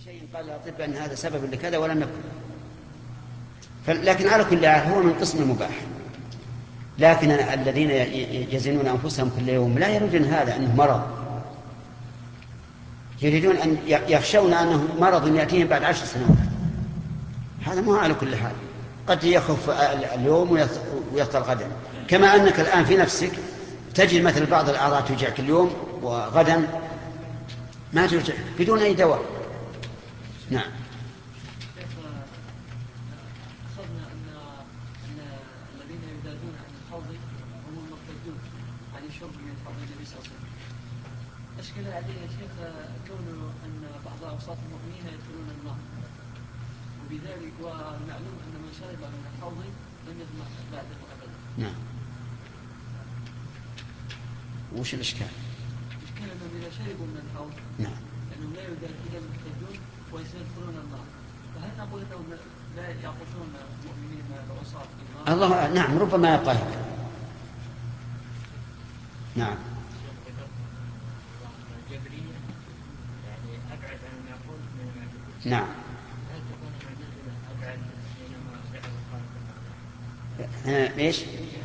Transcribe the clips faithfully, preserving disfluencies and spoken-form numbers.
شيء قال الأطباء أن هذا سبب لكذا ولم يكن، لكن على كل حال هو من قسم المباح. لكن الذين يزنون أنفسهم كل يوم لا يريدون هذا أنه مرض، يريدون أن يخشون أنه مرض يأتيهم بعد عشر سنوات. هذا ما على كل حال، قد يخف اليوم ويطل غدا، كما أنك الآن في نفسك تجد مثل بعض الأعراض توجعك اليوم وغدا ما توجع بدون أي دواء. نعم. أخذنا أن الذين يدادون عن الحوض هم المرتدون عن الشرب من حوض النبي صلى الله عليه وسلم. أشكل عليه يا شيخ كونه أن بعض أوساط المؤمنين يدخلون النار، وبذلك والمعلوم أن من شرب من الحوض لم يظمأ بعده أبدا. نعم. وش الإشكال؟ الإشكال أنهم إذا شربوا من الحوض نعم أنهم لا يدادون المرتدون ويدخلون النار، فهل نقول أنهم لا يعطشون المؤمنين العصاة في النار؟ الله نعم ربما يقال. نعم. نعم. ايش؟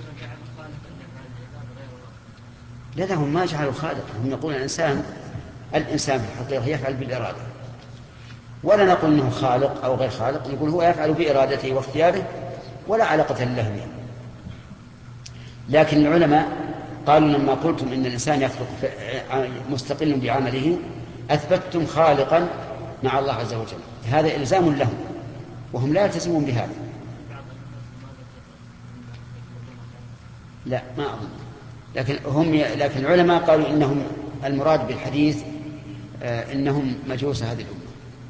لا لا هم ما جعلوا خالق، هم يقول الإنسان الإنسان في الحقيقة يفعل بالإرادة، ولا نقول أنه خالق أو غير خالق، نقول هو يفعل بإرادته واختياره ولا علاقة له به. لكن العلماء قالوا لما قلتم إن الإنسان يخلق مستقل بعمله أثبتتم خالقا مع الله عز وجل، هذا إلزام لهم وهم لا يلتزمون بهذا. لا ما أظن، لكن هم لكن العلماء قالوا إنهم المراد بالحديث آه إنهم مجوس هذه الأمة.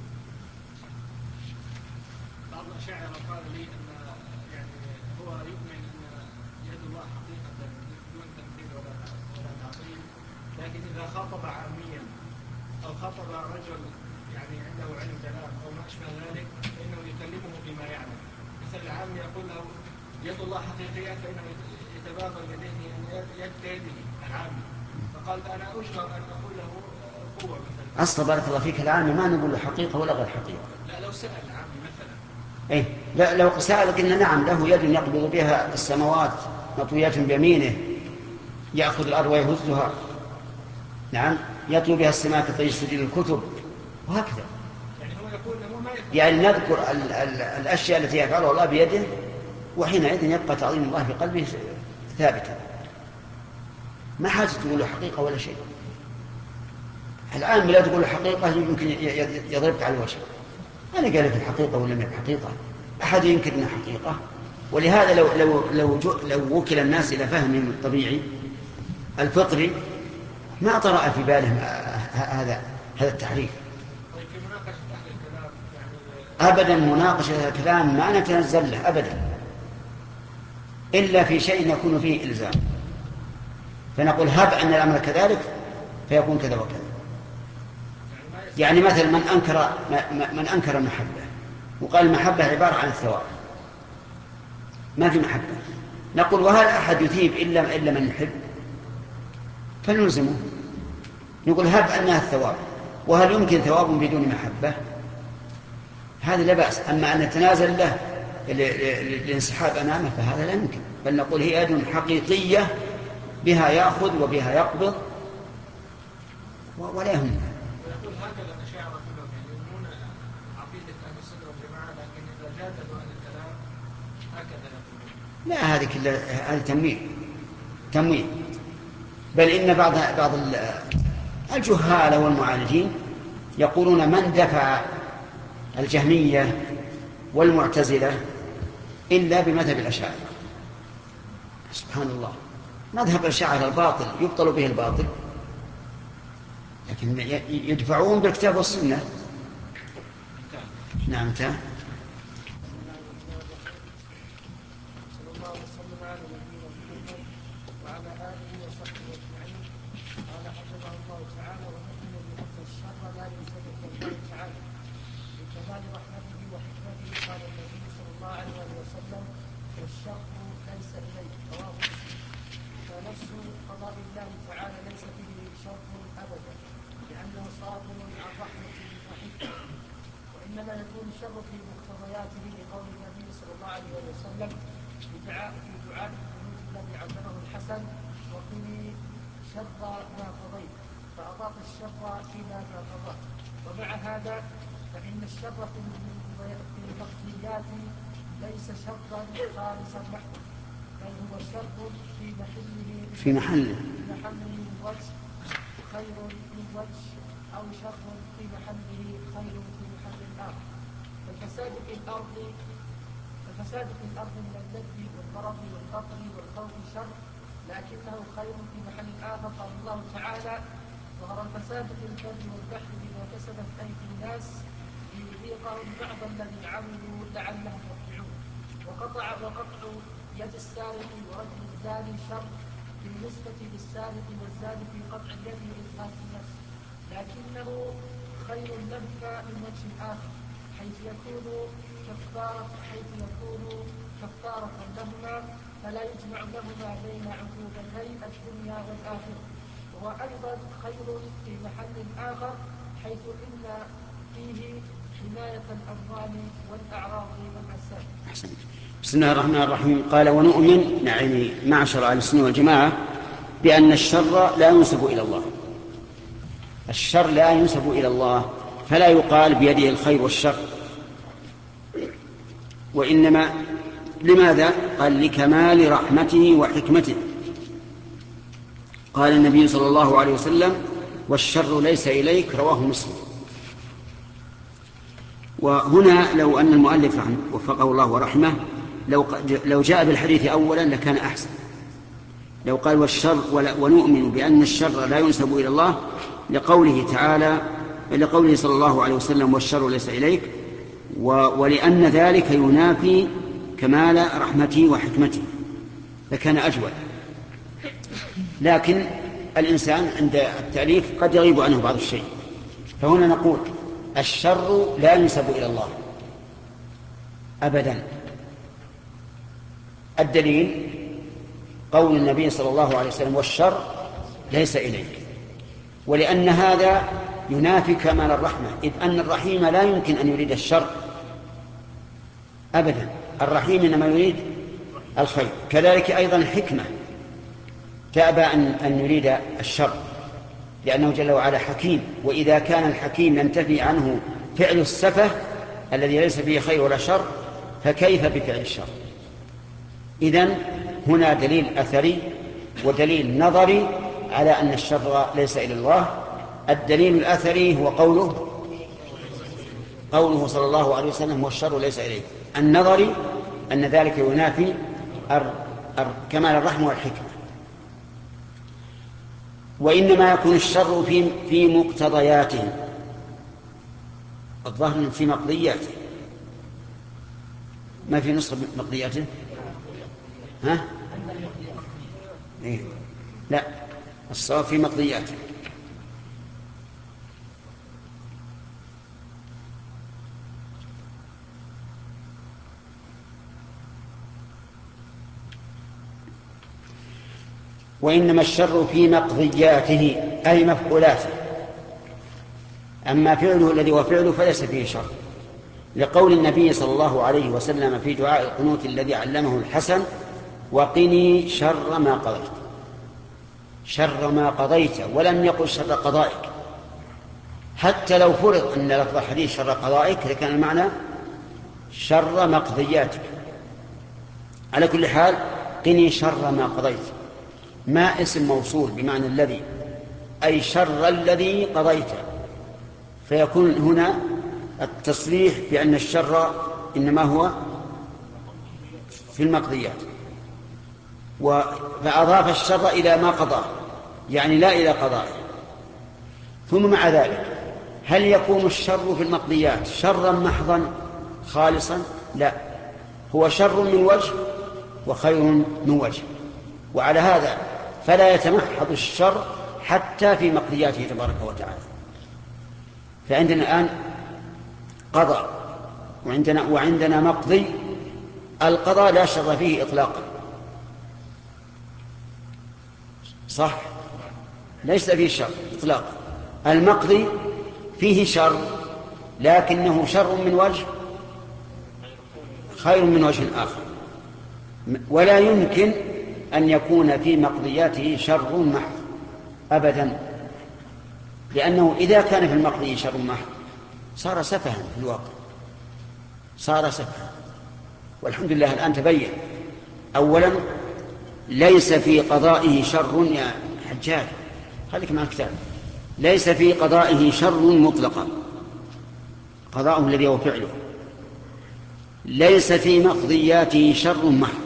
بعض الأشاعرة قال لي أن يعني هو يؤمن أن يد الله حقيقة دون تمثيل ولا ولا تعطيل، لكن إذا خاطب عاميا أو خاطب رجل يعني عنده علم كلام أو ما أشبه ذلك فإنه يكلمه بما يعلم. مثل العام يقول له يد الله حقيقية فإنه يتبادر يديه يد كيده العامي، فقال أنا أشبه أن أقول له قوة مثلا. أصلا بارك الله فيك العامي ما نقول له حقيقة ولا غير حقيقة. لا لو سأل العامي مثلا. إيه لا لو سألك إن نعم له يد يقبض بها السماوات مطويات بيمينه، يأخذ الأرض ويهزها، نعم يطوي بها السماء كطي سجل الكتب وهكذا. يعني هو يقول هو ما يفعل. يعني نذكر ال ال الأشياء التي يفعلها الله بيده، وحينئذ يبقى تعظيم الله في قلبه ثابتا، ما حاجة تقول له حقيقة ولا شيء. الآن لا تقول له حقيقة يمكن يضربك على الوجه، أنا قال لك الحقيقة ولا من الحقيقة؟ أحد ينكر أنها حقيقة؟ ولهذا لو لو لو لو وكل الناس إلى فهمهم الطبيعي الفطري ما طرأ في بالهم هذا هذا التحريف. أبدا مناقشة الكلام ما نتنزل له أبدا إلا في شيء يكون فيه إلزام، فنقول هب أن الأمر كذلك فيكون كذا وكذا. يعني مثلا من أنكر من أنكر المحبة وقال المحبة عبارة عن الثواب، ما في محبة، نقول وهل أحد يثيب إلا إلا من يحب؟ فنلزمه، نقول هب أنها الثواب، وهل يمكن ثواب بدون محبة؟ هذا لا بأس. أما أن نتنازل له الانسحاب أمامه فهذا لا يمكن، بل نقول هي يد حقيقية بها يأخذ وبها يقبض ولا يهم. ويقول هكذا الأشاعرة كلهم يؤمنون عقيدة أهل السنة والجماعة، لكن إذا جادلوا عن الكلام هكذا يقولون. لا هذه كلها هذه تمويل تمويل بل إن بعض بعض الجهال والمعالجين يقولون من دفع الجهمية والمعتزلة إلا بمذهب الأشاعرة. سبحان الله، مذهب الأشاعرة الباطل يبطل به الباطل، لكن يدفعون بالكتاب والسنة. نعم. انتهى. صلى الله وسلم على نبينا محمد وعلى آله وصحبه أجمعين. قال حفظه الله تعالى: ونؤمن بأن الشر لا يوجد إلا الله تعالى. من كمال رحمته وحكمته قال النبي صلى الله عليه وسلم: والشر ليس إليه. رواه مسلم. فنفس قضاء الله تعالى ليس به شر أبدا، لأنه صادر عن رحمة وحكمة. الشر في مقتضياته لقول النبي صلى الله عليه وسلم في دعاء في دعاء القنوت الذي علمه الحسن وقني شر ما قضيت فأضاف الشر فيما ما قضى. ومع هذا فإن الشر في المقتضيات ليس شرا خالصا محضا بل هو شر في محله في محله في محله من وجه خير من وجه أو شر في محله خير في محل آخر. فالفساد في الأرض الفساد في الأرض من الذب والمرض والفقر والخوف شر لكنه خير في محل آخر. قال الله تعالى ظهر الفساد في البر والبحر بما كسبت أيدي الناس ليذيقهم بعض الذي عملوا لعلهم يرجعون. وقطع وقطع يد السارق ورجل الزاني شر بالنسبة للسارق والزاني في قطع اليد وإتلاف النفس لكنه خير لهما من وجه آخر حيث يكون كفارة حيث يكون كفارة لهما فلا يجمع لهما بين عقوبتي الدنيا والآخرة. وهو أيضا خير في محل آخر حيث إن فيه حماية الأموال والأعراض والأجساد. بسم الله الرحمن الرحيم. قال ونؤمن يعني معشر أهل السنة والجماعة بأن الشر لا ينسب إلى الله. الشر لا ينسب إلى الله فلا يقال بيده الخير والشر وإنما لماذا؟ قال لكمال رحمته وحكمته. قال النبي صلى الله عليه وسلم والشر ليس إليك رواه مسلم. وهنا لو أن المؤلف وفقه الله ورحمه لو لو جاء بالحديث أولا لكان أحسن. لو قال والشر ونؤمن بأن الشر لا ينسب إلى الله لقوله تعالى لقوله صلى الله عليه وسلم والشر ليس إليك ولأن ذلك ينافي كمال رحمته وحكمته لكان أجود. لكن الإنسان عند التأليف قد يغيب عنه بعض الشيء فهنا نقول الشر لا ينسب إلى الله أبدا. الدليل قول النبي صلى الله عليه وسلم والشر ليس إليك ولأن هذا ينافي كمال الرحمة إذ أن الرحيم لا يمكن أن يريد الشر أبدا. الرحيم إنما يريد الخير. كذلك أيضا الحكمة تأبى أن يريد الشر لأنه جل وعلا حكيم وإذا كان الحكيم ينتفي عنه فعل السفه الذي ليس فيه خير ولا شر فكيف بفعل الشر؟ إذن هنا دليل أثري ودليل نظري على أن الشر ليس إلى الله. الدليل الأثري هو قوله قوله صلى الله عليه وسلم والشر ليس إليه. النظري أن ذلك ينافي كمال الرحمة والحكمة. وإنما يكون الشر في في مقتضياته الظاهر في مقضياته ما في نسخة مقضياته ها إيه؟ لا الصواب في مقضياته. وإنما الشر في مقضياته أي مفعولاته أما فعله الذي هو فعله فليس فيه شر لقول النبي صلى الله عليه وسلم في دعاء القنوت الذي علمه الحسن وقني شر ما قضيت. شر ما قضيت ولم يقل شر قضائك حتى لو فرض أن لفظ الحديث شر قضائك لكان المعنى شر مقضياتك. على كل حال قني شر ما قضيت ما اسم موصول بمعنى الذي أي شر الذي قضيت فيكون هنا التصريح بأن الشر إنما هو في المقضيات فأضاف الشر إلى ما قضى يعني لا إلى قضائه. ثم مع ذلك هل يكون الشر في المقضيات شرا محضا خالصا؟ لا هو شر من وجه وخير من وجه وعلى هذا فلا يتمحض الشر حتى في مقضياته تبارك وتعالى. فعندنا الآن قضاء وعندنا, وعندنا مقضي. القضاء لا شر فيه إطلاقا صح ليس فيه شر إطلاقا. المقضي فيه شر لكنه شر من وجه خير من وجه آخر، ولا يمكن أن يكون في مقضياته شر محض أبدا، لأنه إذا كان في المقضي شر محض صار سفها في الواقع، صار سفها. والحمد لله الآن تبين. أولا ليس في قضائه شر يا حجاج، خليك مع الكتاب، ليس في قضائه شر مطلقا، قضاؤه الذي هو فعله، ليس في مقضياته شر محض،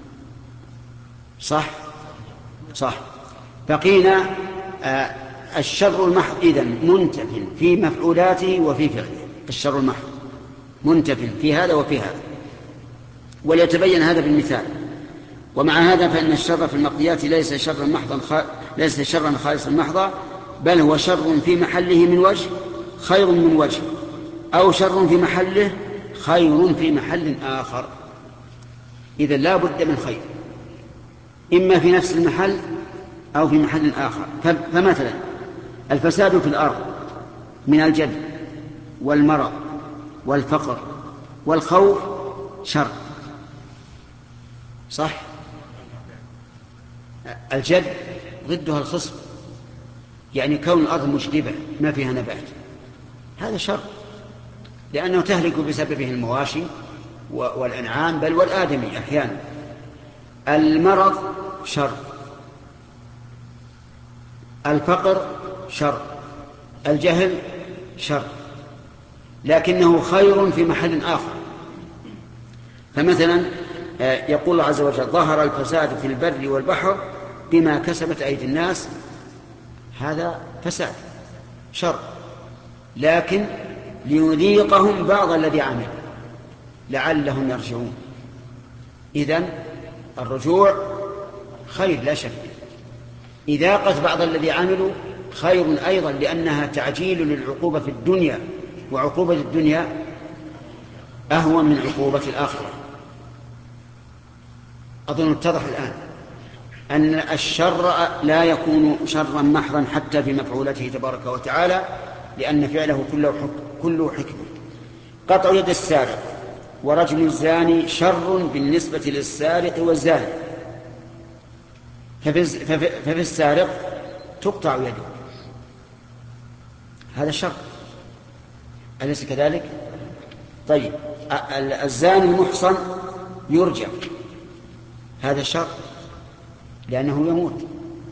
صح صح. بقينا آه الشر المحض إذن منتف في مفعولاته وفي فعله، الشر المحض منتف في هذا وفي هذا، وليتبين هذا بالمثال. ومع هذا فإن الشر في المقضيات ليس شرا محضا خ... ليس شرا خالصا محضا، بل هو شر في محله من وجه خير من وجه، أو شر في محله خير في محل آخر. إذا لا بد من خير، إما في نفس المحل أو في محل آخر. فمثلا الفساد في الأرض من الجد والمرض والفقر والخوف شر، صح؟ الجد ضدها الخصب، يعني كون الأرض مجدبة ما فيها نبات، هذا شر، لأنه تهلك بسببه المواشي والأنعام بل والآدمي أحيانا. المرض شر، الفقر شر، الجهل شر، لكنه خير في محل آخر. فمثلا يقول الله عز وجل: ظهر الفساد في البر والبحر بما كسبت أيدي الناس، هذا فساد شر، لكن ليذيقهم بعض الذي عمل لعلهم يرجعون. إذن الرجوع خير لا شك، إذاقة بعض الذي عملوا خير أيضا، لأنها تعجيل للعقوبة في الدنيا، وعقوبة الدنيا أهون من عقوبة الآخرة. أظن اتضح الآن أن الشر لا يكون شرا محضا حتى في مفعولته تبارك وتعالى، لأن فعله كله كله حكمة. قطع يد السارق ورجم الزاني شر بالنسبة للسارق والزاني، ففي, ففي السارق تقطع يده، هذا شر، أليس كذلك؟ طيب الزاني المحصن يرجع، هذا شر لأنه يموت،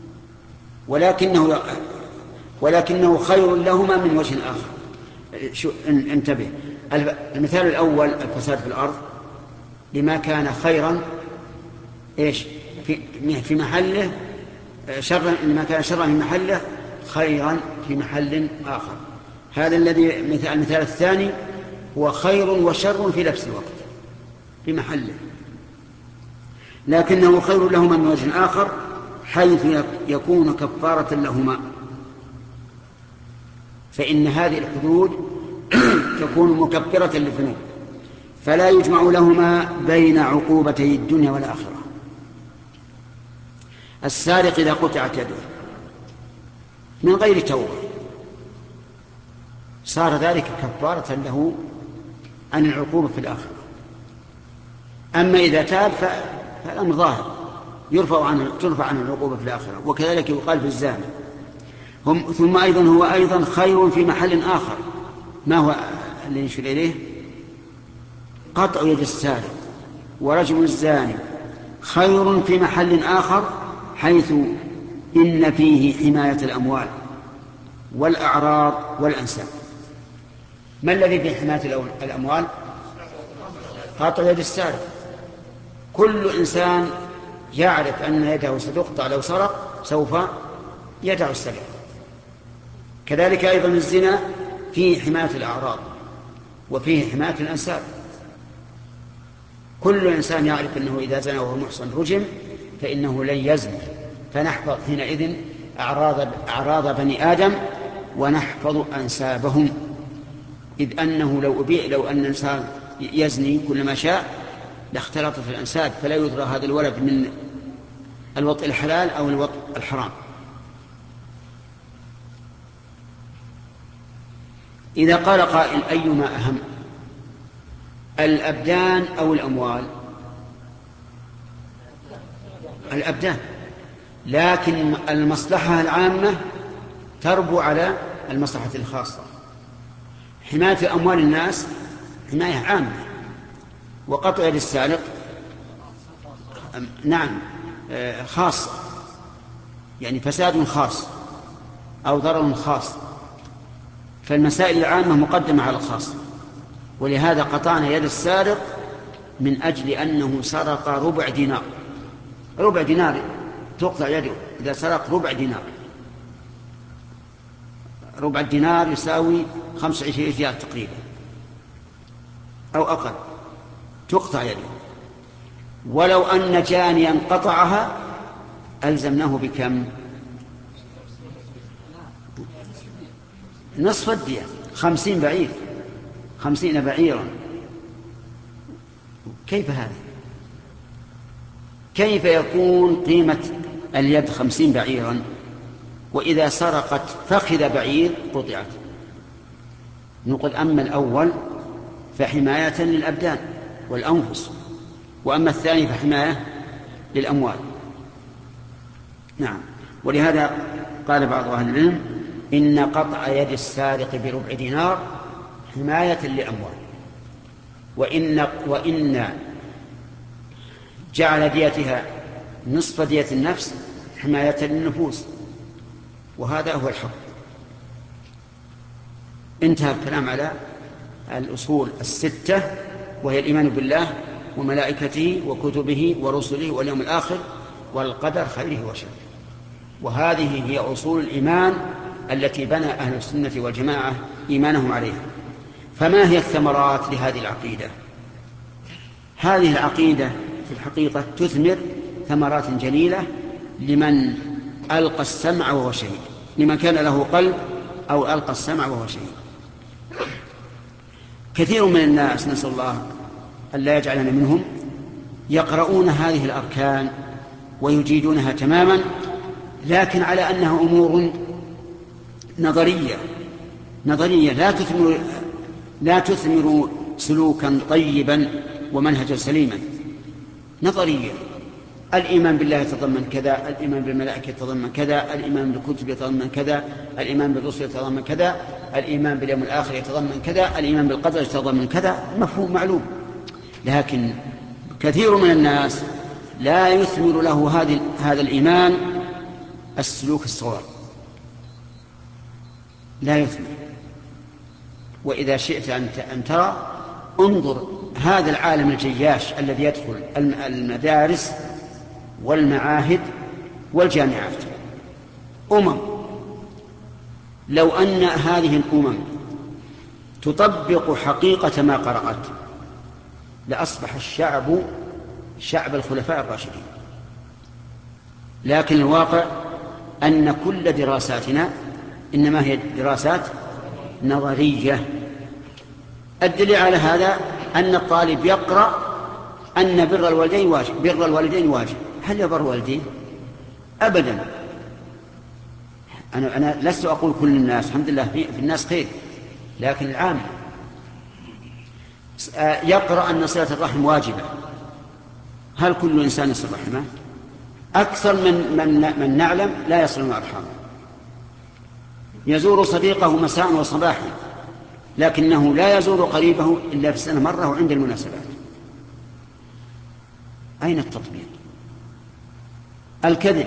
ولكنه ولكنه خير لهما من وجه آخر. شو انتبه، المثال الأول الفساد في الأرض لما كان خيرا إيش في في محله، شرا لما كان شرا في محله خيرا في محل آخر. هذا الذي مثال المثال الثاني هو خير وشر في نفس الوقت في محله، لكنه خير لهما من وجه آخر، حيث يكون كفارة لهما. فإن هذه الحدود تكون مكفرة للذنوب، فلا يجمع لهما بين عقوبتي الدنيا والآخرة. السارق إذا قطعت يده من غير توبة صار ذلك كفارة له عن العقوبة في الآخرة. أما إذا تاب فالأمر ظاهر، يرفع عنه ترفع عنه العقوبة في الآخرة. وكذلك يقال في الزاني. هم ثم أيضا هو أيضا خير في محل آخر. ما هو الذي يشير إليه؟ قطع يد السارق ورجم الزاني خير في محل آخر، حيث إن فيه حماية الأموال والأعراض والأنساب. ما الذي في حماية الأموال؟ قطع يد السارق. كل إنسان يعرف أن يده ستقطع لو سرق سوف يدع السرقة. كذلك أيضا الزنا فيه حماية الأعراض وفيه حماية الأنساب. كل إنسان يعرف أنه إذا زنى وهو محصن رجم، فإنه لن يزني، فنحفظ حينئذ أعراض, أعراض بني آدم ونحفظ أنسابهم، إذ أنه لو أبيع لو أن الإنسان يزني كل ما شاء لاختلطت الأنساب، فلا يدرى هذا الولد من الوطء الحلال أو الوطء الحرام. إذا قال قائل: أيما أهم، الأبدان أو الأموال؟ الأبدان، لكن المصلحة العامة تربو على المصلحة الخاصة. حماية أموال الناس حماية عامة، وقطع يد السارق نعم خاصة، يعني فساد خاص أو ضرر خاص، فالمسائل العامة مقدمة على الخاص. ولهذا قطعنا يد السارق من أجل أنه سرق ربع دينار. ربع دينار تقطع يده إذا سرق ربع دينار. ربع الدينار يساوي خمسة وعشرين ريال تقريبا أو أقل، تقطع يده. ولو أن جانيا قطعها ألزمناه بكم؟ نصف الدية، خمسين بعير، خمسين بعيرا. كيف هذا؟ كيف يكون قيمة اليد خمسين بعيرا وإذا سرقت فخذ بعير قطعت؟ نقول أما الأول فحماية للأبدان والأنفس، وأما الثاني فحماية للأموال. نعم. ولهذا قال بعض أهل العلم إن قطع يد السارق بربع دينار حماية للأموال، وإن, وإن جعل ديتها نصف دية النفس حماية للنفوس، وهذا هو الحق. انتهى الكلام على الأصول الستة، وهي الإيمان بالله وملائكته وكتبه ورسله واليوم الآخر والقدر خيره وشره. وهذه هي أصول الإيمان التي بنى أهل السنة والجماعة إيمانهم عليها. فما هي الثمرات لهذه العقيدة؟ هذه العقيدة في الحقيقة تثمر ثمرات جليلة لمن ألقى السمع وهو شهيد، لمن كان له قلب أو ألقى السمع وهو شهيد. كثير من الناس نسأل الله أن لا يجعلنا منهم يقرؤون هذه الأركان ويجيدونها تماما، لكن على أنها أمور نظرية نظرية لا تثمر لا تثمر سلوكا طيبا ومنهجا سليما. نظرية. الإيمان بالله يتضمن كذا، الإيمان بالملائكة يتضمن كذا، الإيمان بالكتب يتضمن كذا، الإيمان بالرسل يتضمن كذا، الإيمان باليوم الآخر يتضمن كذا، الإيمان بالقدر يتضمن كذا. مفهوم معلوم، لكن كثير من الناس لا يثمر له هذه هذا الإيمان السلوك الصواب، لا يثمر. وإذا شئت أن ترى انظر هذا العالم الجياش الذي يدخل المدارس والمعاهد والجامعات، أمم لو أن هذه الأمم تطبق حقيقة ما قرأت لأصبح الشعب شعب الخلفاء الراشدين. لكن الواقع أن كل دراساتنا إنما هي دراسات نظرية. الدليل على هذا أن الطالب يقرأ أن بر الوالدين واجب، بر الوالدين واجب. هل يبر والديه؟ أبدا. أنا أنا لست أقول كل الناس، الحمد لله في, في الناس خير، لكن العام يقرأ أن صلة الرحم واجبة. هل كل إنسان يصل رحمه؟ أكثر من, من, من نعلم لا يصلون أرحامه. يزور صديقه مساء وصباحا، لكنه لا يزور قريبه إلا في السنة مرة وعند المناسبات. أين التطبيق؟ الكذب،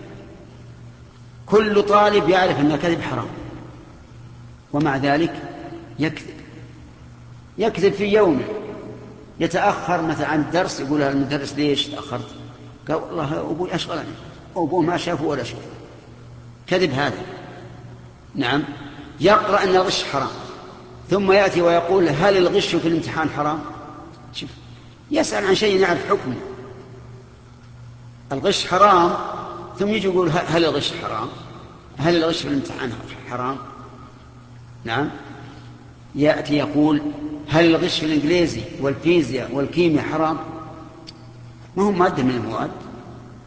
كل طالب يعرف أن الكذب حرام، ومع ذلك يكذب. يكذب في يومه، يتأخر مثلا عن الدرس، يقول له المدرس ليش تأخرت؟ قال والله أبوي أشغلني، أبوه ما شافه ولا شيء. كذب هذا. نعم. يقرأ أن الغش حرام، ثم يأتي ويقول هل الغش في الامتحان حرام؟ شوف، يسأل عن شيء يعرف حكمه. الغش حرام، ثم يجي يقول هل الغش حرام؟ هل الغش في الامتحان حرام؟ نعم. يأتي يقول هل الغش في الإنجليزي والفيزياء والكيمياء حرام؟ ما هم مادة من المواد.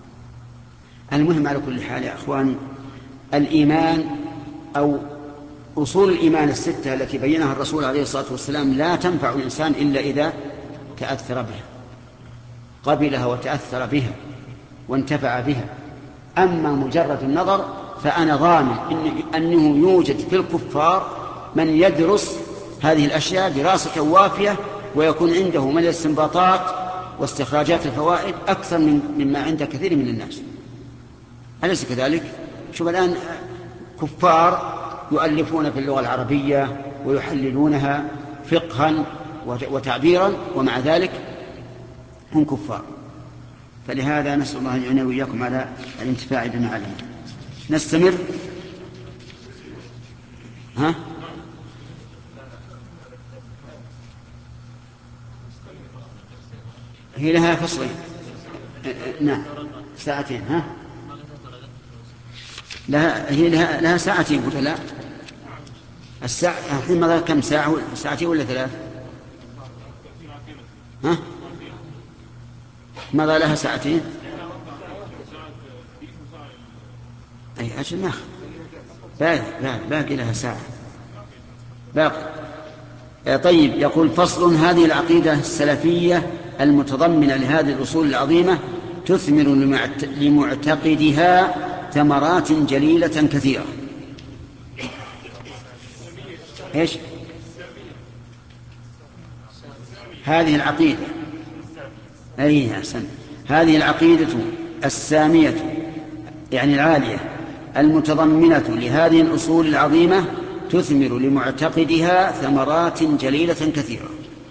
المهم على كل حال يا أخواني، الإيمان أو أصول الإيمان الستة التي بينها الرسول عليه الصلاة والسلام لا تنفع الإنسان إلا إذا تأثر بها، قبلها وتأثر بها وانتفع بها. أما مجرد النظر فأنا ضامن أنه يوجد في الكفار من يدرس هذه الأشياء دراسة وافية ويكون عنده من الاستنباطات واستخراجات الفوائد أكثر من مما عند كثير من الناس. أليس كذلك؟ شوف الآن كفار يؤلفون في اللغة العربية ويحللونها فقها وتعبيرا، ومع ذلك هم كفار. فلهذا نسأل الله أن يعيننا وإياكم على الانتفاع بما علمنا. نستمر. ها؟ هي لها فصلين. نعم ساعتين. ها؟ لها هي لها, لها ساعتين ولا لا؟ الساعة الحين ماذا كم ساعة؟ ساعتين ولا ثلاث؟ ها؟ ماذا لها ساعتين؟ أي أجل ناخذ باقي باقي لها ساعة باقي. طيب يقول فصل: هذه العقيدة السلفية المتضمنة لهذه الأصول العظيمة تثمر لمعتقدها ثمرات جليلة كثيرة. إيش هذه العقيدة؟ أي أحسن. هذه العقيدة السامية يعني العالية المتضمنة لهذه الأصول العظيمة تثمر لمعتقدها ثمرات جليلة كثيرة.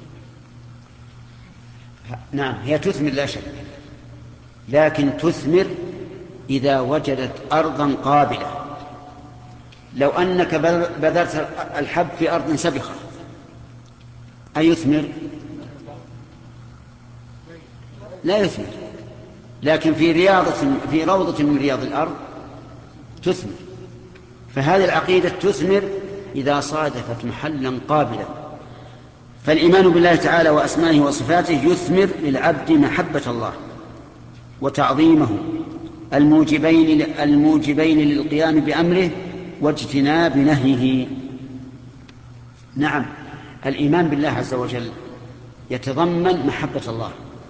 نعم هي تثمر لا شك، لكن تثمر إذا وجدت أرضا قابلة. لو أنك بذرت الحب في أرض سبخة أيثمر؟ لا يثمر. لكن في رياضة في روضة من رياض الأرض تثمر. فهذه العقيدة تثمر إذا صادفت محلا قابلا. فالإيمان بالله تعالى وأسمائه وصفاته يثمر للعبد محبة الله وتعظيمه الموجبين الموجبين للقيام بأمره واجتناب نهيه. نعم الإيمان بالله عز وجل يتضمن محبة الله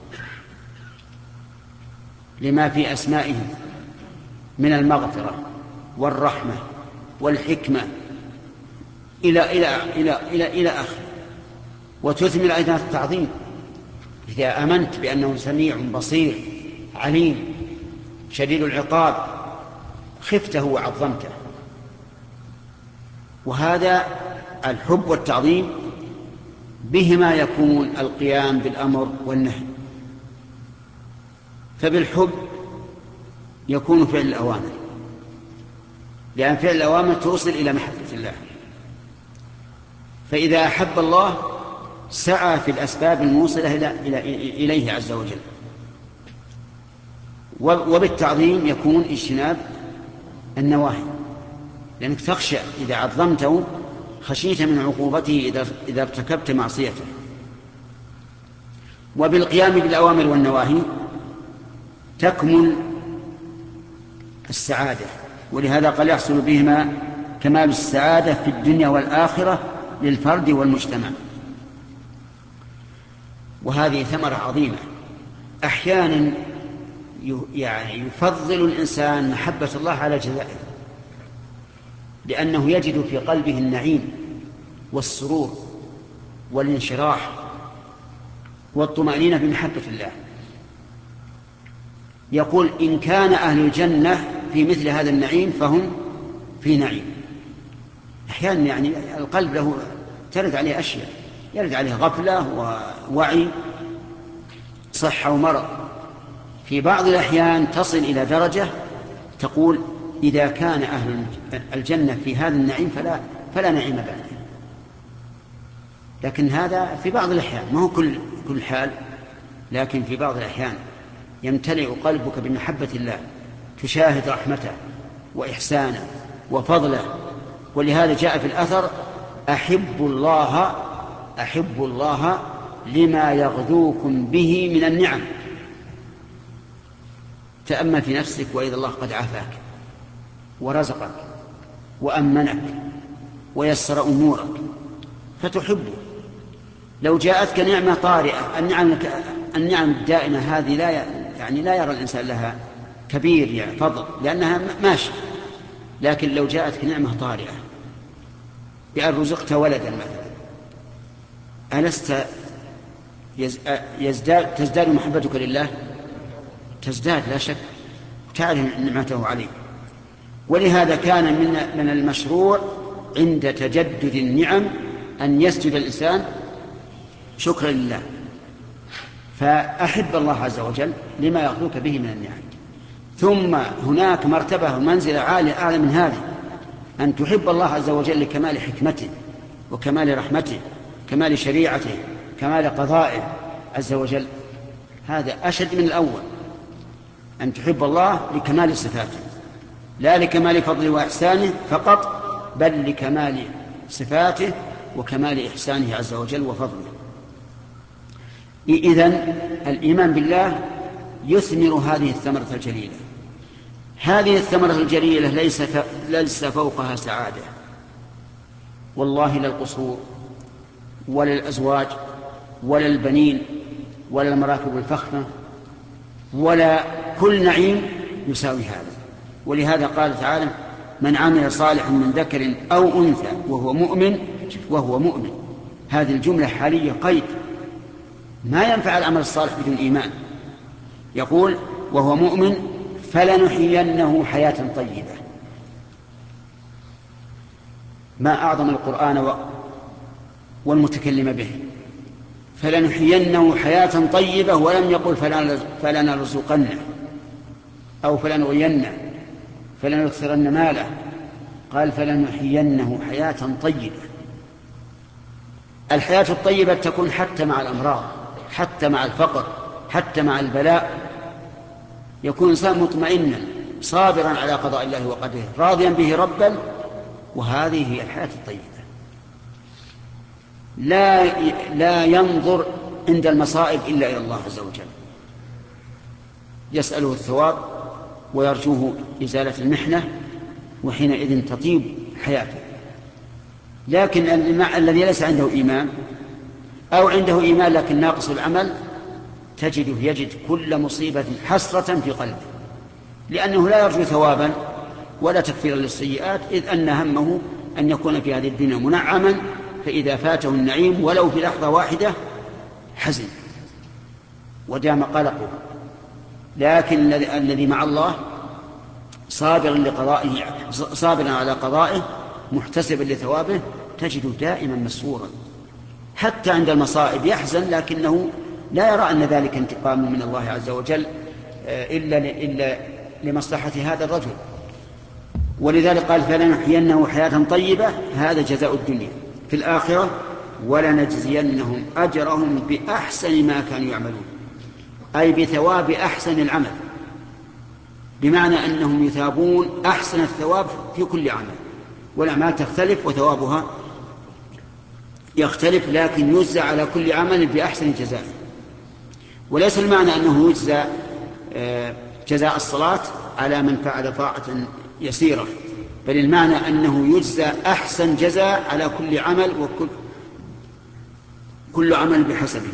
لما في أسمائه من المغفرة والرحمة والحكمة إلى إلى إلى إلى إلى آخره. وتثمر أيضا التعظيم إذا آمنت بأنه سميع بصير عليم شديد العقاب خفته وعظمته. وهذا الحب والتعظيم بهما يكون القيام بالأمر والنهي. فبالحب يكون فعل الأوامر، لأن فعل الأوامر توصل إلى محبة الله. فإذا أحب الله سعى في الأسباب الموصلة إلى إليه عز وجل. وبالتعظيم يكون اجتناب النواهي، لأنك تخشى إذا عظمته خشيت من عقوبته إذا إذا ارتكبت معصيته. وبالقيام بالأوامر والنواهي تكمل السعادة، ولهذا قال يحصل بهما كمال السعادة في الدنيا والآخرة للفرد والمجتمع. وهذه ثمرة عظيمة. أحيانا يعني يفضل الإنسان محبة الله على جزائه، لأنه يجد في قلبه النعيم والسرور والانشراح والطمأنينة بمحبة الله. يقول إن كان أهل الجنة في مثل هذا النعيم فهم في نعيم. أحيانا يعني القلب له ترد عليه أشياء، يرد عليه غفلة ووعي صحة ومرض. في بعض الأحيان تصل إلى درجة تقول إذا كان أهل الجنة في هذا النعيم فلا, فلا نعيم بعده. لكن هذا في بعض الأحيان، ما هو كل, كل حال، لكن في بعض الأحيان يمتلئ قلبك بمحبة الله، تشاهد رحمته وإحسانه وفضله. ولهذا جاء في الأثر أحب الله أحب الله لما يغدوكم به من النعم. تأمل في نفسك وإذا الله قد عافاك ورزقك وأمنك ويسر أمورك فتحبه. لو جاءتك نعمة طارئة، النعم النعم الدائمة هذه لا يعني لا يرى الإنسان لها كبير يعني فضل لأنها ماشي، لكن لو جاءتك نعمة طارئة بأن رزقت ولدا مثلا، ألست يزداد تزداد محبتك لله؟ تزداد لا شك، تعرف نعمته عليك. ولهذا كان من من المشروع عند تجدد النعم أن يسجد الإنسان شكرا لله. فأحب الله عز وجل لما يخلوك به من النعم. ثم هناك مرتبة ومنزلة عالية أعلى من هذه، أن تحب الله عز وجل لكمال حكمته وكمال رحمته، كمال شريعته، كمال قضائه عز وجل. هذا أشد من الأول، أن تحب الله لكمال صفاته لا لكمال فضله وإحسانه فقط، بل لكمال صفاته وكمال إحسانه عز وجل وفضله. إذن الإيمان بالله يثمر هذه الثمرة الجليلة. هذه الثمرة الجليلة ليس ليس فوقها سعادة، والله لا القصور ولا الأزواج ولا البنين ولا المراكب الفخمة ولا كل نعيم يساوي هذا. ولهذا قال تعالى: من عمل صالحا من ذكر أو أنثى وهو مؤمن وهو مؤمن. هذه الجملة حالية قيد، ما ينفع العمل الصالح بدون إيمان. يقول: وهو مؤمن فلنحيينه حياة طيبة. ما أعظم القرآن والمتكلم به. فلنحيينه حياة طيبة، ولم يقل فلنرزقنه أو فلنغينه فلنكثرن ماله، قال فلنحيينه حياة طيبة. الحياة الطيبة تكون حتى مع الأمراض، حتى مع الفقر، حتى مع البلاء، يكون إنسان مطمئنا صابرا على قضاء الله وقدره راضيا به ربا، وهذه هي الحياة الطيبة. لا لا ينظر عند المصائب إلا إلى الله عز وجل، يسأله الثواب ويرجوه إزالة المحنة، وحينئذ تطيب حياته. لكن الذي ليس عنده إيمان أو عنده إيمان لكن ناقص العمل، تجده يجد كل مصيبة حسرة في قلبه، لأنه لا يرجو ثوابا ولا تكفيرا للسيئات، إذ أن همه أن يكون في هذه الدنيا منعما، فإذا فاته النعيم ولو في لحظة واحدة حزن ودام قلقه. لكن الذي مع الله صابرا لقضائه، صابرا على قضائه، محتسبا لثوابه، تجده دائما مسرورا. حتى عند المصائب يحزن، لكنه لا يرى أن ذلك انتقام من الله عز وجل إلا إلا لمصلحة هذا الرجل. ولذلك قال: فلنحيينه حياة طيبة. هذا جزاء الدنيا. في الآخرة: ولنجزينهم أجرهم بأحسن ما كانوا يعملون، أي بثواب أحسن العمل، بمعنى أنهم يثابون أحسن الثواب في كل عمل، والأعمال تختلف وثوابها يختلف، لكن يجزى على كل عمل بأحسن جزاء. وليس المعنى أنه يجزى جزاء الصلاة على من فعل طاعة يسيرة، بل المعنى أنه يجزى أحسن جزاء على كل عمل، وكل كل عمل بحسبه.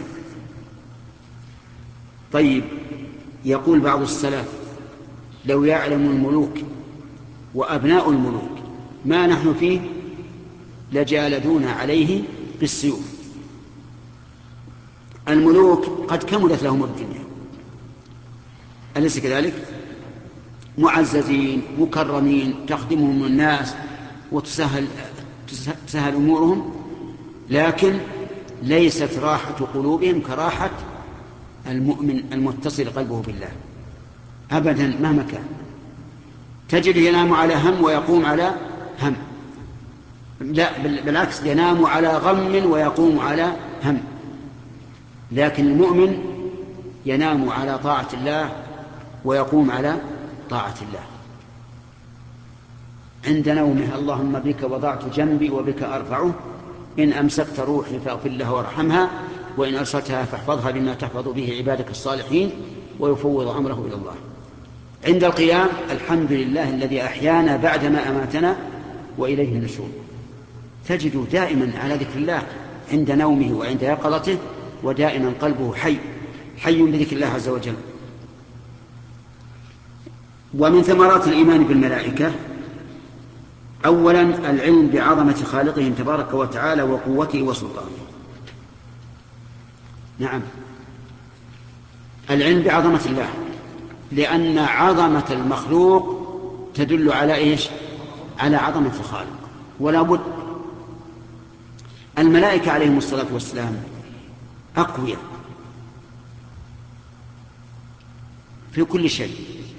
طيب، يقول بعض السلف: لو يعلم الملوك وأبناء الملوك ما نحن فيه لجالدونا عليه بالسيوف. الملوك قد كملت لهم الدنيا، أليس كذلك؟ معززين مكرمين، تخدمهم الناس وتسهل تسهل أمورهم، لكن ليست راحة قلوبهم كراحة المؤمن المتصل قلبه بالله أبدا مهما كان. تجد ينام على هم ويقوم على هم، لا بالعكس، ينام على غم ويقوم على هم. لكن المؤمن ينام على طاعة الله ويقوم على طاعة الله. عند نومه: اللهم بك وضعت جنبي وبك أرفعه، إن أمسكت روحي فاغفر لها وارحمها، وإن أرسلتها فاحفظها بما تحفظ به عبادك الصالحين، ويفوض أمره إلى الله. عند القيام: الحمد لله الذي أحيانا بعدما أماتنا وإليه النشور. تجد دائما على ذكر الله عند نومه وعند يقظته، ودائما قلبه حي حي بذكر الله عز وجل. ومن ثمرات الإيمان بالملائكة أولا العلم بعظمة خالقهم تبارك وتعالى وقوته وسلطانه. نعم، العلم بعظمة الله، لأن عظمة المخلوق تدل على إيش؟ على عظمة الخالق. ولا بد. الملائكة عليهم الصلاة والسلام أقوياء في كل شيء،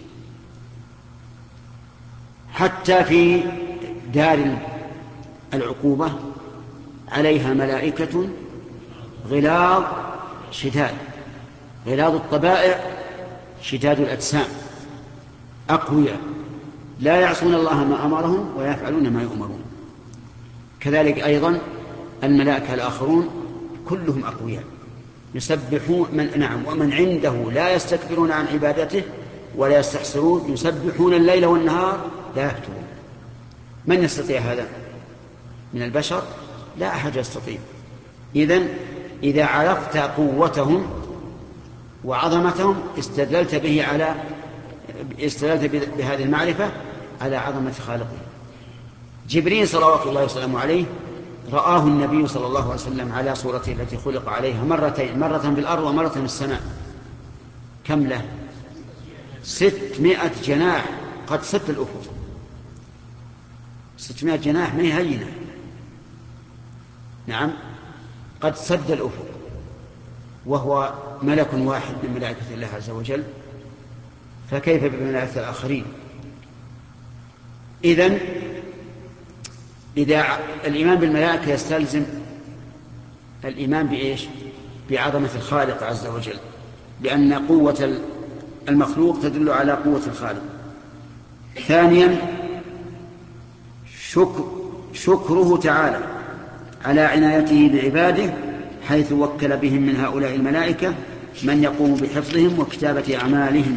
حتى في دار العقوبة عليها ملائكة غلاظ شداد، غلاظ الطبائع شداد الأجسام، أقوياء لا يعصون الله ما أمرهم ويفعلون ما يؤمرون. كذلك أيضا الملائكة الآخرون كلهم أقوياء يسبحون من نعم ومن عنده لا يستكبرون عن عبادته ولا يستحسرون، يسبحون الليل والنهار لا يفترون. من يستطيع هذا من البشر؟ لا أحد يستطيع. إذن إذا عرفت قوتهم وعظمتهم استدللت به على استدللت بهذه المعرفة على عظمة خالقه. جبريل صلوات الله وسلامه عليه رآه النبي صلى الله عليه وسلم على صورته التي خلق عليها مرتين، مرة في الأرض ومرة في السماء. كم له؟ ستمائة جناح، قد سد الأفق. ستمائة جناح ما هي هينة. نعم، قد سد الأفق، وهو ملك واحد من ملائكة الله عز وجل، فكيف بملائكة الآخرين؟ إذن إذا الإيمان بالملائكة يستلزم الإيمان بإيش؟ بعظمة الخالق عز وجل، لأن قوة المخلوق تدل على قوة الخالق. ثانيا شكر شكره تعالى على عنايته بعباده، حيث وكل بهم من هؤلاء الملائكة من يقوم بحفظهم وكتابة أعمالهم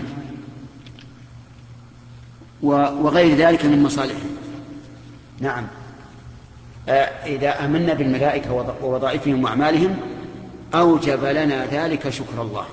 وغير ذلك من مصالحهم. نعم، إذا آمنا بالملائكة ووظائفهم وأعمالهم أوجب لنا ذلك شكر الله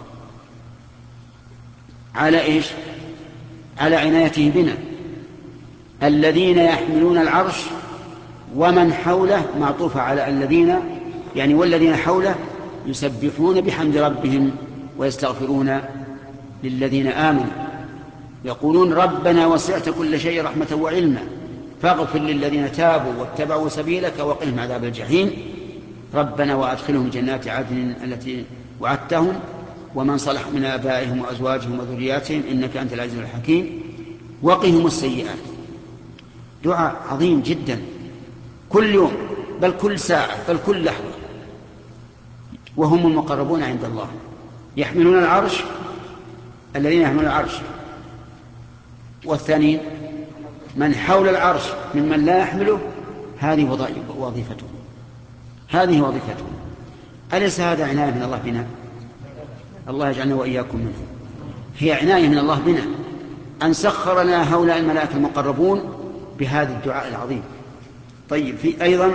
على إيش؟ على عنايته بنا. الذين يحملون العرش ومن حوله معطوفة على الذين، يعني والذين حوله يسبحون بحمد ربهم ويستغفرون للذين آمنوا، يقولون ربنا وسعت كل شيء رحمة وعلما فاغفر للذين تابوا واتبعوا سبيلك وقهم عذاب الجحيم ربنا وأدخلهم جنات عدن التي وعدتهم ومن صلح من آبائهم وأزواجهم وذرياتهم إنك أنت العزيز الحكيم وقهم السيئات. دعاء عظيم جدا كل يوم، بل كل ساعة، بل كل لحظة. وهم المقربون عند الله يحملون العرش، الذين يحملون العرش، والثاني من حول العرش ممن لا يحمله. هذه وظيفته، هذه وظيفته. أليس هذا عناية من الله بنا؟ الله يجعلنا وإياكم منه. هي عناية من الله بنا أن سخر لنا هؤلاء الملائكة المقربون بهذا الدعاء العظيم. طيب، في أيضا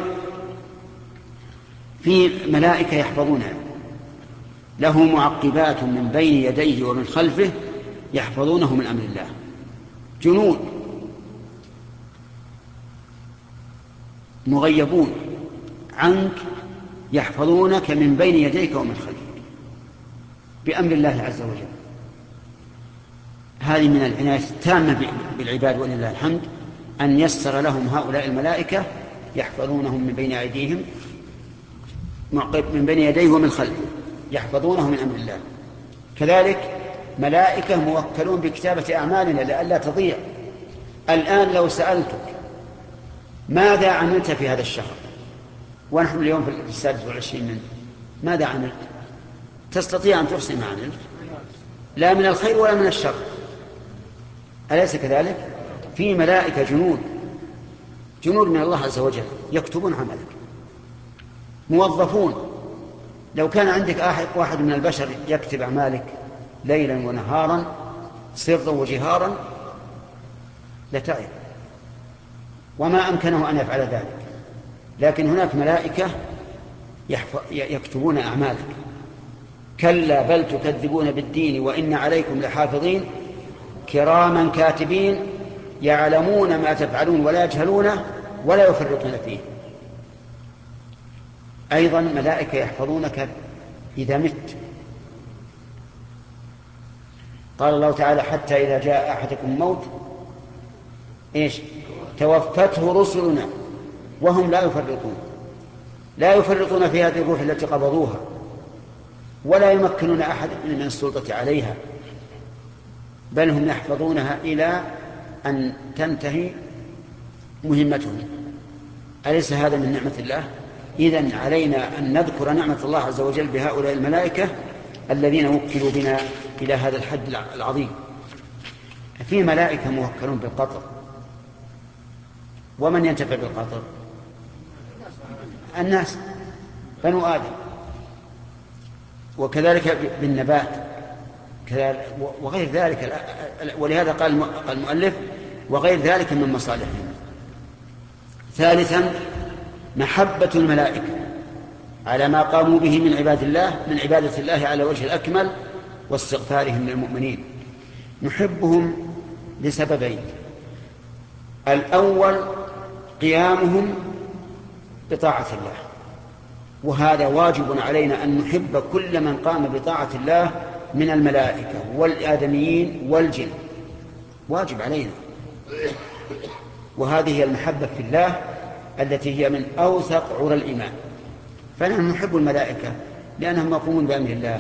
في ملائكة يحفظونها، له معقبات من بين يديه ومن خلفه يحفظونه من أمر الله، جنود مغيبون عنك يحفظونك من بين يديك ومن خلفك بأمر الله عز وجل. هذه من العناية التامة بالعباد ولله الحمد، أن يسر لهم هؤلاء الملائكة يحفظونهم من بين أيديهم من بين يديه ومن خلفه يحفظونه من أمر الله. كذلك ملائكة موكلون بكتابة أعمالنا لئلا تضيع. الآن لو سألتك ماذا عملت في هذا الشهر ونحن اليوم في السادس والعشرين منه، ماذا عملت؟ تستطيع أن تحصي ما عملت؟ لا من الخير ولا من الشر. أليس كذلك؟ في ملائكة جنود جنود من الله عز وجل يكتبون عملك، موظفون. لو كان عندك واحد من البشر يكتب أعمالك ليلا ونهارا سرا وجهارا لتعب، وما أمكنه أن يفعل ذلك. لكن هناك ملائكة يكتبون أعمالك. كلا بل تكذبون بالدين وإن عليكم لحافظين كراما كاتبين يعلمون ما تفعلون ولا يجهلونه ولا يفرطون فيه. أيضا ملائكة يحفظونك إذا مت. قال الله تعالى حتى إذا جاء أحدكم الموت إيش توفته رسلنا وهم لا يفرطون لا يفرطون في هذه الروح التي قبضوها ولا يمكنون أحد من السلطة عليها، بل هم يحفظونها إلى أن تنتهي مهمتهم. أليس هذا من نعمة الله؟ إذن علينا أن نذكر نعمة الله عز وجل بهؤلاء الملائكة الذين وكلوا بنا إلى هذا الحد العظيم. في ملائكة موكلون بالقطر، ومن ينتفع بالقطر؟ الناس بنو آدم، وكذلك بالنبات وغير ذلك. ولهذا قال المؤلف وغير ذلك من مصالحهم. ثالثا محبة الملائكة على ما قاموا به من عباد الله من عبادة الله على وجه الأكمل واستغفارهم للمؤمنين. نحبهم لسببين: الأول قيامهم بطاعة الله، وهذا واجب علينا أن نحب كل من قام بطاعة الله من الملائكة والآدميين والجن، واجب علينا. وهذه هي المحبة في الله التي هي من أوثق عرى الإيمان. فنحن نحب الملائكة لأنهم يقومون بأمر الله،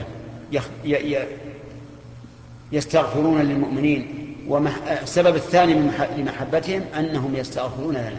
يستغفرون للمؤمنين، والسبب الثاني لمحبتهم أنهم يستغفرون لنا.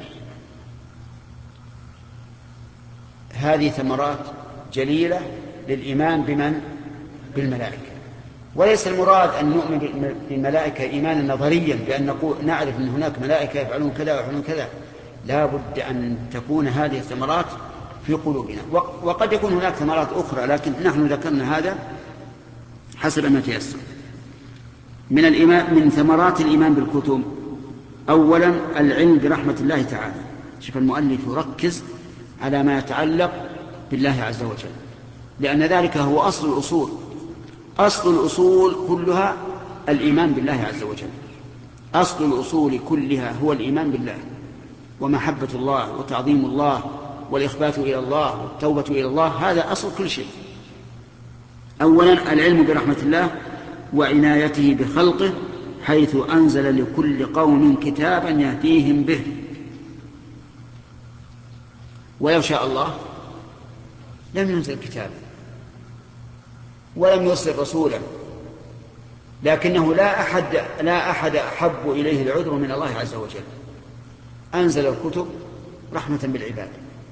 هذه ثمرات جليلة للإيمان بمن؟ بالملائكة. وليس المراد أن نؤمن بالملائكة إيمانا نظريا بأن نقول نعرف أن هناك ملائكة يفعلون كذا ويفعلون كذا. لا بد أن تكون هذه الثمرات في قلوبنا، وقد يكون هناك ثمرات أخرى لكن نحن ذكرنا هذا حسب ما تيسر. من الإيمان من ثمرات الإيمان بالكتب: أولا العلم برحمة الله تعالى. شوف المؤلف يركز على ما يتعلق بالله عز وجل، لأن ذلك هو أصل الأصول. أصل الأصول كلها الإيمان بالله عز وجل. أصل الأصول كلها هو الإيمان بالله ومحبة الله وتعظيم الله والإخبات إلى الله والتوبة إلى الله. هذا أصل كل شيء. أولا العلم برحمة الله وعنايته بخلقه، حيث أنزل لكل قوم كتابا يهديهم به. ولو شاء الله لم ينزل كتابا ولم يرسل رسولا، لكنه لا أحد, لا أحد أحب إليه العذر من الله عز وجل. أنزل الكتب رحمة بالعباد،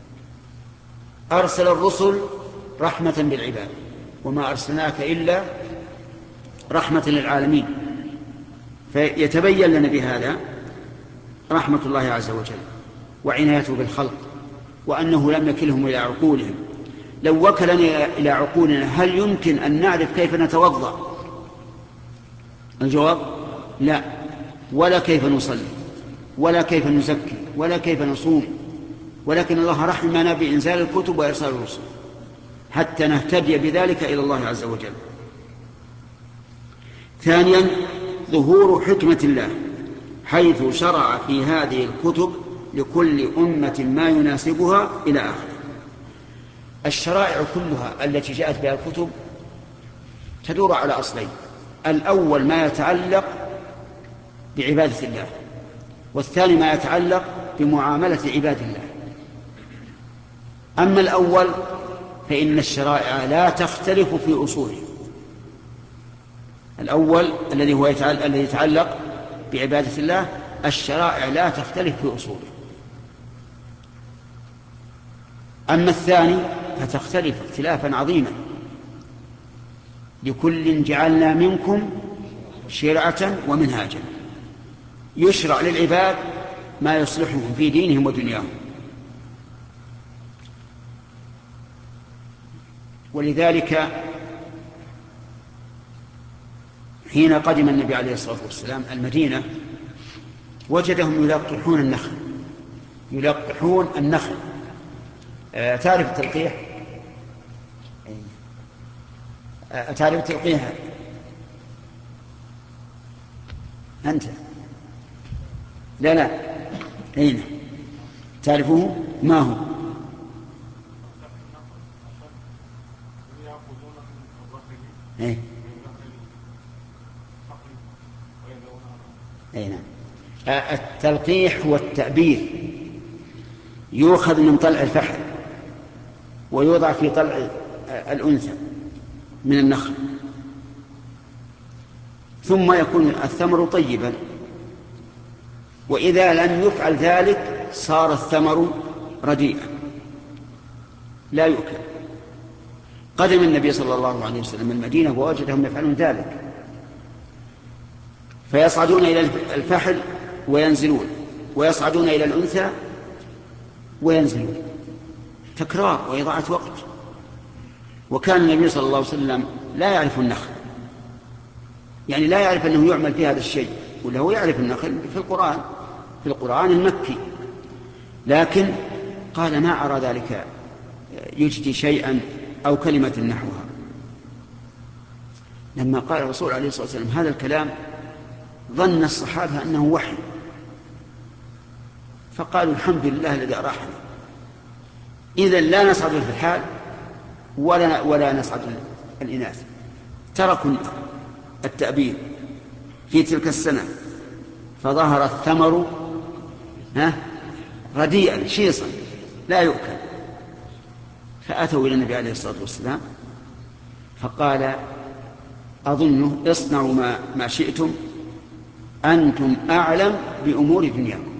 أرسل الرسل رحمة بالعباد، وما أرسلناك إلا رحمة للعالمين. فيتبين لنا بهذا رحمة الله عز وجل وعنايته بالخلق، وأنه لم يكلهم إلى عقولهم. لو وكلنا إلى عقولنا هل يمكن أن نعرف كيف نتوضأ؟ الجواب لا، ولا كيف نصلي، ولا كيف نزكي، ولا كيف نصوم. ولكن الله رحمنا بإنزال الكتب وإرسال الرسل حتى نهتدي بذلك إلى الله عز وجل. ثانيا ظهور حكمة الله، حيث شرع في هذه الكتب لكل أمة ما يناسبها إلى آخره. الشرائع كلها التي جاءت بها الكتب تدور على أصلين: الأول ما يتعلق بعبادة الله، والثاني ما يتعلق بمعاملة عباد الله. أما الأول فإن الشرائع لا تختلف في أصوله. الأول الذي هو يتعلق, الذي يتعلق بعبادة الله، الشرائع لا تختلف في أصوله. أما الثاني فتختلف اختلافا عظيما: لكل جعلنا منكم شرعة ومنهاجا. يشرع للعباد ما يصلحهم في دينهم ودنياهم. ولذلك حين قدم النبي عليه الصلاة والسلام المدينة وجدهم يلقحون النخل يلقحون النخل آه تعرف التلقيح؟ آه تعرف التلقيح أنت؟ لا لا أين تعرفه؟ ما هو؟ ايه اي نعم. التلقيح هو التأبير، يؤخذ من طلع الفحل ويوضع في طلع الأنثى من النخل، ثم يكون الثمر طيبا، وإذا لم يفعل ذلك صار الثمر رديئا لا يؤكل. قدم النبي صلى الله عليه وسلم المدينة ووجدهم يفعلون ذلك، فيصعدون إلى الفحل وينزلون، ويصعدون إلى الأنثى وينزلون، تكرار وإضاعة وقت. وكان النبي صلى الله عليه وسلم لا يعرف النخل، يعني لا يعرف أنه يعمل في هذا الشيء، ولا هو يعرف النخل في القرآن في القرآن المكي، لكن قال ما أرى ذلك يجدي شيئا أو كلمة نحوها. لما قال الرسول عليه الصلاة والسلام هذا الكلام ظن الصحابة أنه وحي، فقالوا الحمد لله الذي أراحنا، إذن لا نصعد في الحال ولا, ولا نصعد الإناث. تركوا التأبير في تلك السنة، فظهر الثمر رديئا شيصا لا يؤكل. فأتوا إلى النبي عليه الصلاة والسلام فقال أظنه اصنعوا ما, ما شئتم، أنتم أعلم بأمور دنياكم،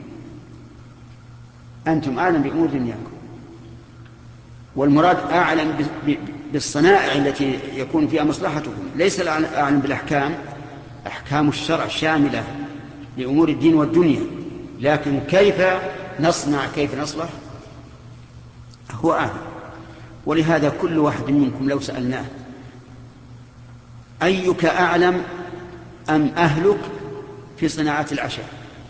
أنتم أعلم بأمور دنياكم. والمراد أعلم بالصنائع التي يكون فيها مصلحتكم، ليس أعلم بالأحكام، أحكام الشرع شاملة لأمور الدين والدنيا، لكن كيف نصنع كيف نصلح هو أعلم. ولهذا كل واحد منكم لو سألناه أيك أعلم أم أهلك في صناعة العشاء؟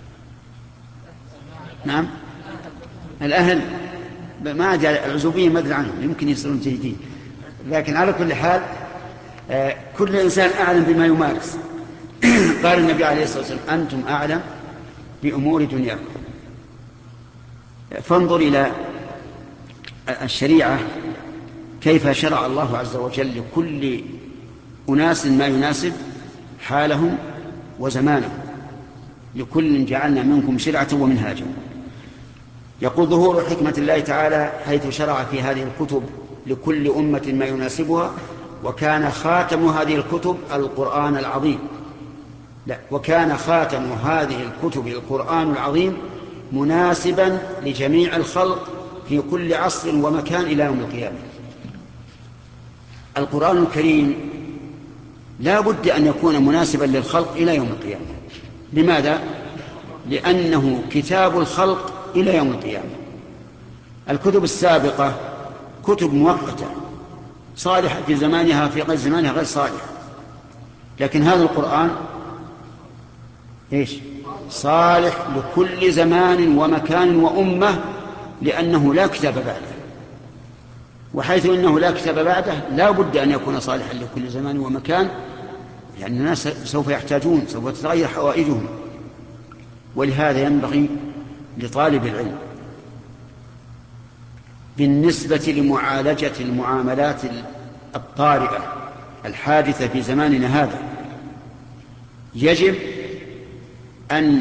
نعم الأهل، ما أدري العزوبية ما أدري عنهم، يمكن يصيرون جيدين، لكن على كل حال كل إنسان أعلم بما يمارس. قال النبي عليه الصلاة والسلام أنتم أعلم بأمور دنياكم. فانظر إلى الشريعة كيف شرع الله عز وجل لكل أناس ما يناسب حالهم وزمانهم، لكل جعلنا منكم شرعة ومنهاجا. يقول ظهور حكمة الله تعالى حيث شرع في هذه الكتب لكل أمة ما يناسبها، وكان خاتم هذه الكتب القرآن العظيم. لا وكان خاتم هذه الكتب القرآن العظيم مناسبا لجميع الخلق في كل عصر ومكان إلى يوم القيامة. القرآن الكريم لا بد أن يكون مناسبا للخلق إلى يوم القيامة. لماذا؟ لأنه كتاب الخلق إلى يوم القيامة. الكتب السابقة كتب مؤقتة صالحة في زمانها، في غير زمانها غير صالحة، لكن هذا القرآن إيش؟ صالح لكل زمان ومكان وأمة، لأنه لا كتاب بعده، وحيث أنه لا كتاب بعده لا بد أن يكون صالحا لكل زمان ومكان، لأن الناس سوف يحتاجون، سوف تتغير حوائجهم. ولهذا ينبغي لطالب العلم بالنسبة لمعالجة المعاملات الطارئة الحادثة في زماننا هذا يجب أن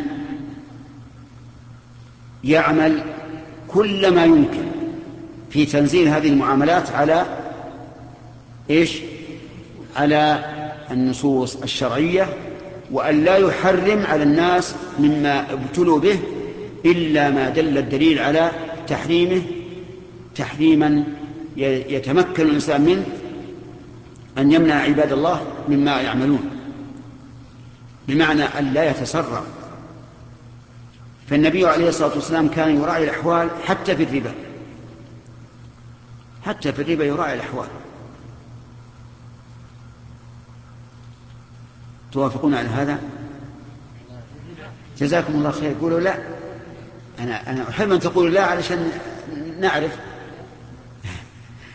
يعمل كل ما يمكن في تنزيل هذه المعاملات على إيش؟ على النصوص الشرعية، وأن لا يحرم على الناس مما ابتلوا به إلا ما دل الدليل على تحريمه تحريما يتمكن الإنسان منه أن يمنع عباد الله مما يعملون، بمعنى أن لا يتسرع. فالنبي عليه الصلاة والسلام كان يراعي الأحوال حتى في الربا، حتى في الربا يراعي الأحوال. توافقون على هذا؟ جزاكم الله خير. قولوا لا. أنا, أنا أحب أن تقولوا لا علشان نعرف.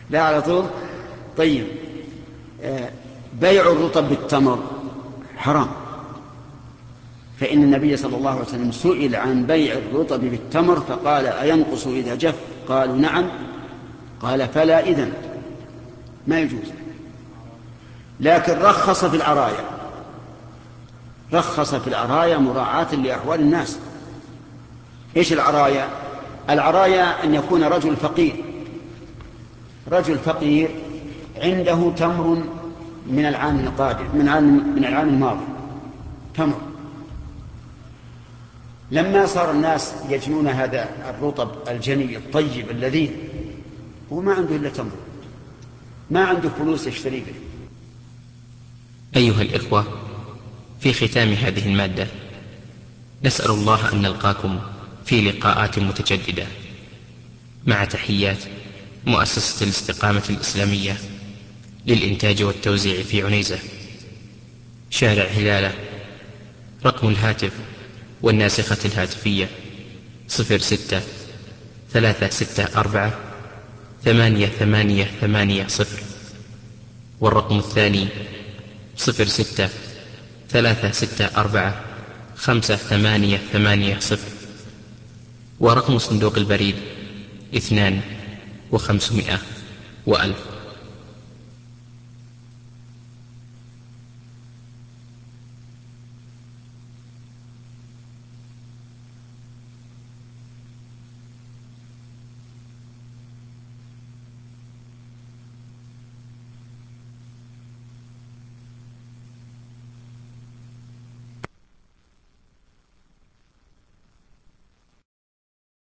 لا على طول. طيب بيع الرطب بالتمر حرام، فإن النبي صلى الله عليه وسلم سئل عن بيع الرطب بالتمر فقال أينقص إذا جف؟ قالوا نعم، قال فلا إذن ما يجوز. لكن رخص في العرايا، رخص في العرايا مراعاة لأحوال الناس. إيش العرايا؟ العرايا أن يكون رجل فقير، رجل فقير عنده تمر من العام القادم، من العام من العام الماضي تمر، لما صار الناس يجنون هذا الرطب الجني الطيب اللذيذ وما عنده إلا تمر، ما عنده فلوس يشتري به. أيها الإخوة، في ختام هذه المادة نسأل الله أن نلقاكم في لقاءات متجددة، مع تحيات مؤسسة الاستقامة الإسلامية للإنتاج والتوزيع في عنيزة، شارع هلالة. رقم الهاتف والناسخة الهاتفية صفر ستة ثلاثة ستة أربعة ثمانية ثمانية ثمانية صفر، والرقم الثاني صفر ستة ثلاثة ستة أربعة خمسة ثمانية ثمانية صفر، ورقم صندوق البريد اثنان وخمسمائة وألف.